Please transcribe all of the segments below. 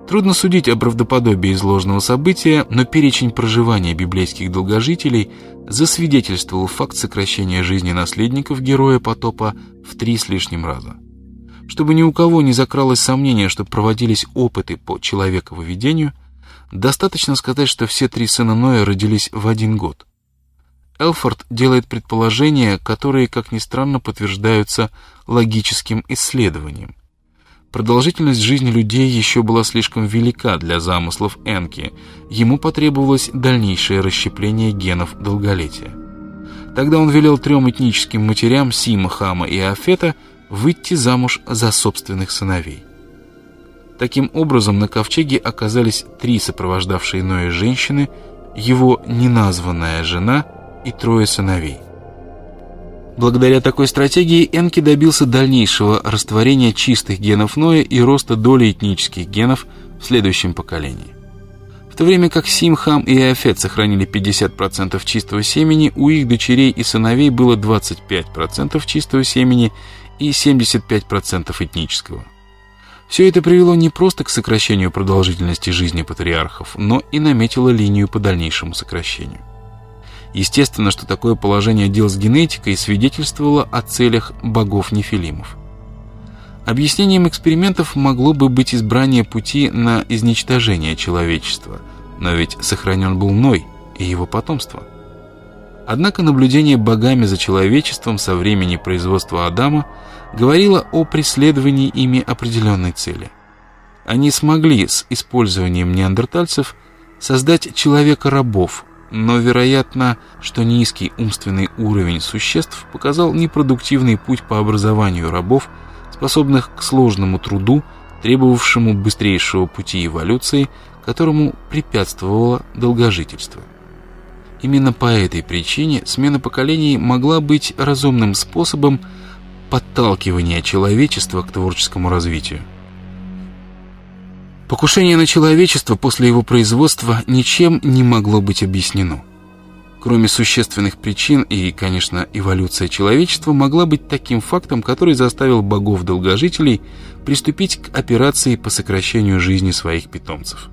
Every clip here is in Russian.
Трудно судить о правдоподобии изложенного события, но перечень проживания библейских долгожителей засвидетельствовал факт сокращения жизни наследников героя потопа в 3 с лишним раза. Чтобы ни у кого не закралось сомнение, что проводились опыты по человековыведению, достаточно сказать, что все 3 сына Ноя родились в 1 год. Элфорд делает предположения, которые, как ни странно, подтверждаются логическим исследованием. Продолжительность жизни людей еще была слишком велика для замыслов Энки, ему потребовалось дальнейшее расщепление генов долголетия. Тогда он велел 3 этническим матерям, Сима, Хама и Афета, выйти замуж за собственных сыновей. Таким образом, на ковчеге оказались 3 сопровождавшие Ноя женщины, его неназванная жена и 3 сыновей. Благодаря такой стратегии Энки добился дальнейшего растворения чистых генов Ноя и роста доли этнических генов в следующем поколении. В то время как Сим, Хам и Иафет сохранили 50% чистого семени, у их дочерей и сыновей было 25% чистого семени и 75% этнического. Все это привело не просто к сокращению продолжительности жизни патриархов, но и наметило линию по дальнейшему сокращению. Естественно, что такое положение дел с генетикой свидетельствовало о целях богов-нефилимов. Объяснением экспериментов могло бы быть избрание пути на изничтожение человечества, но ведь сохранен был Ной и его потомство. Однако наблюдение богами за человечеством со времени производства Адама говорило о преследовании ими определенной цели. Они смогли с использованием неандертальцев создать человека-рабов, но вероятно, что низкий умственный уровень существ показал непродуктивный путь по образованию рабов, способных к сложному труду, требовавшему быстрейшего пути эволюции, которому препятствовало долгожительство. Именно по этой причине смена поколений могла быть разумным способом подталкивания человечества к творческому развитию. Покушение на человечество после его производства ничем не могло быть объяснено. Кроме существенных причин и, конечно, эволюция человечества могла быть таким фактом, который заставил богов-долгожителей приступить к операции по сокращению жизни своих питомцев.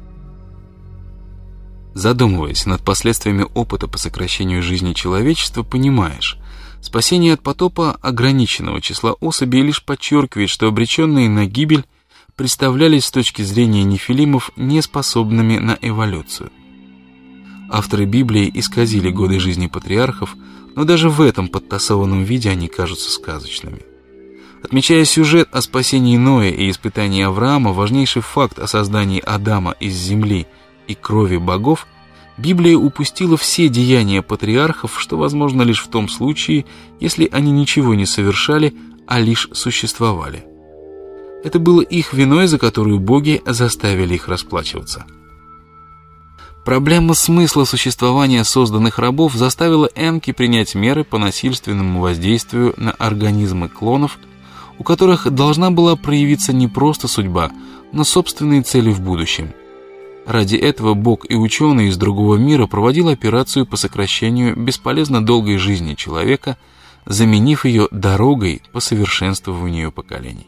Задумываясь над последствиями опыта по сокращению жизни человечества, понимаешь, спасение от потопа ограниченного числа особей лишь подчеркивает, что обреченные на гибель представлялись с точки зрения нефилимов неспособными на эволюцию. Авторы Библии исказили годы жизни патриархов, но даже в этом подтасованном виде они кажутся сказочными. Отмечая сюжет о спасении Ноя и испытании Авраама, важнейший факт о создании Адама из земли и крови богов, Библия упустила все деяния патриархов, что возможно лишь в том случае, если они ничего не совершали, а лишь существовали. Это было их виной, за которую боги заставили их расплачиваться. Проблема смысла существования созданных рабов заставила Энки принять меры по насильственному воздействию на организмы клонов, у которых должна была проявиться не просто судьба, но собственные цели в будущем. Ради этого бог и ученый из другого мира проводил операцию по сокращению бесполезно долгой жизни человека, заменив ее дорогой по совершенствованию поколений.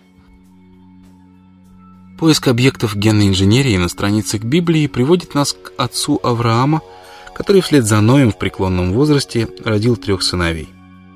Поиск объектов генной инженерии на страницах Библии приводит нас к отцу Авраама, который вслед за Ноем в преклонном возрасте родил 3 сыновей.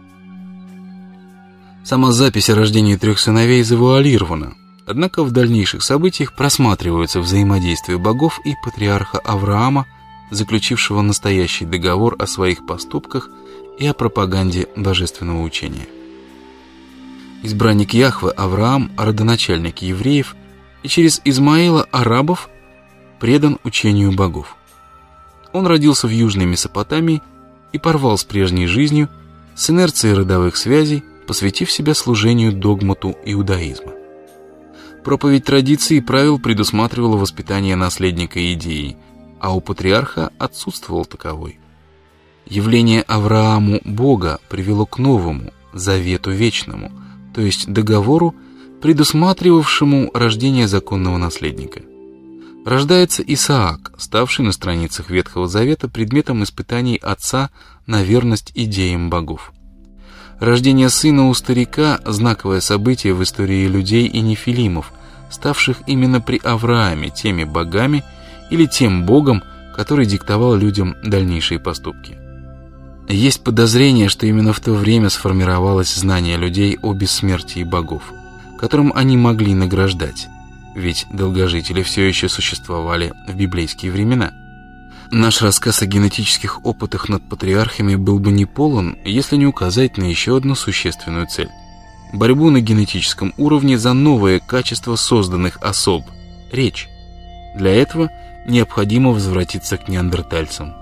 Сама запись о рождении 3 сыновей завуалирована, однако в дальнейших событиях просматриваются взаимодействие богов и патриарха Авраама, заключившего настоящий договор о своих поступках и о пропаганде божественного учения. Избранник Яхве Авраам, родоначальник евреев, и через Измаила арабов предан учению богов. Он родился в Южной Месопотамии и порвал с прежней жизнью, с инерцией родовых связей, посвятив себя служению догмату иудаизма. Проповедь традиций и правил предусматривала воспитание наследника идеи, а у патриарха отсутствовал таковой. Явление Аврааму Бога привело к новому, завету вечному, то есть договору, предусматривавшему рождение законного наследника. Рождается Исаак, ставший на страницах Ветхого Завета предметом испытаний отца на верность идеям богов. Рождение сына у старика – знаковое событие в истории людей и нефилимов, ставших именно при Аврааме теми богами или тем Богом, который диктовал людям дальнейшие поступки. Есть подозрение, что именно в то время сформировалось знание людей о бессмертии богов, которым они могли награждать, ведь долгожители все еще существовали в библейские времена. Наш рассказ о генетических опытах над патриархами был бы не полон, если не указать на еще одну существенную цель – борьбу на генетическом уровне за новое качество созданных особ – речь. Для этого необходимо возвратиться к неандертальцам.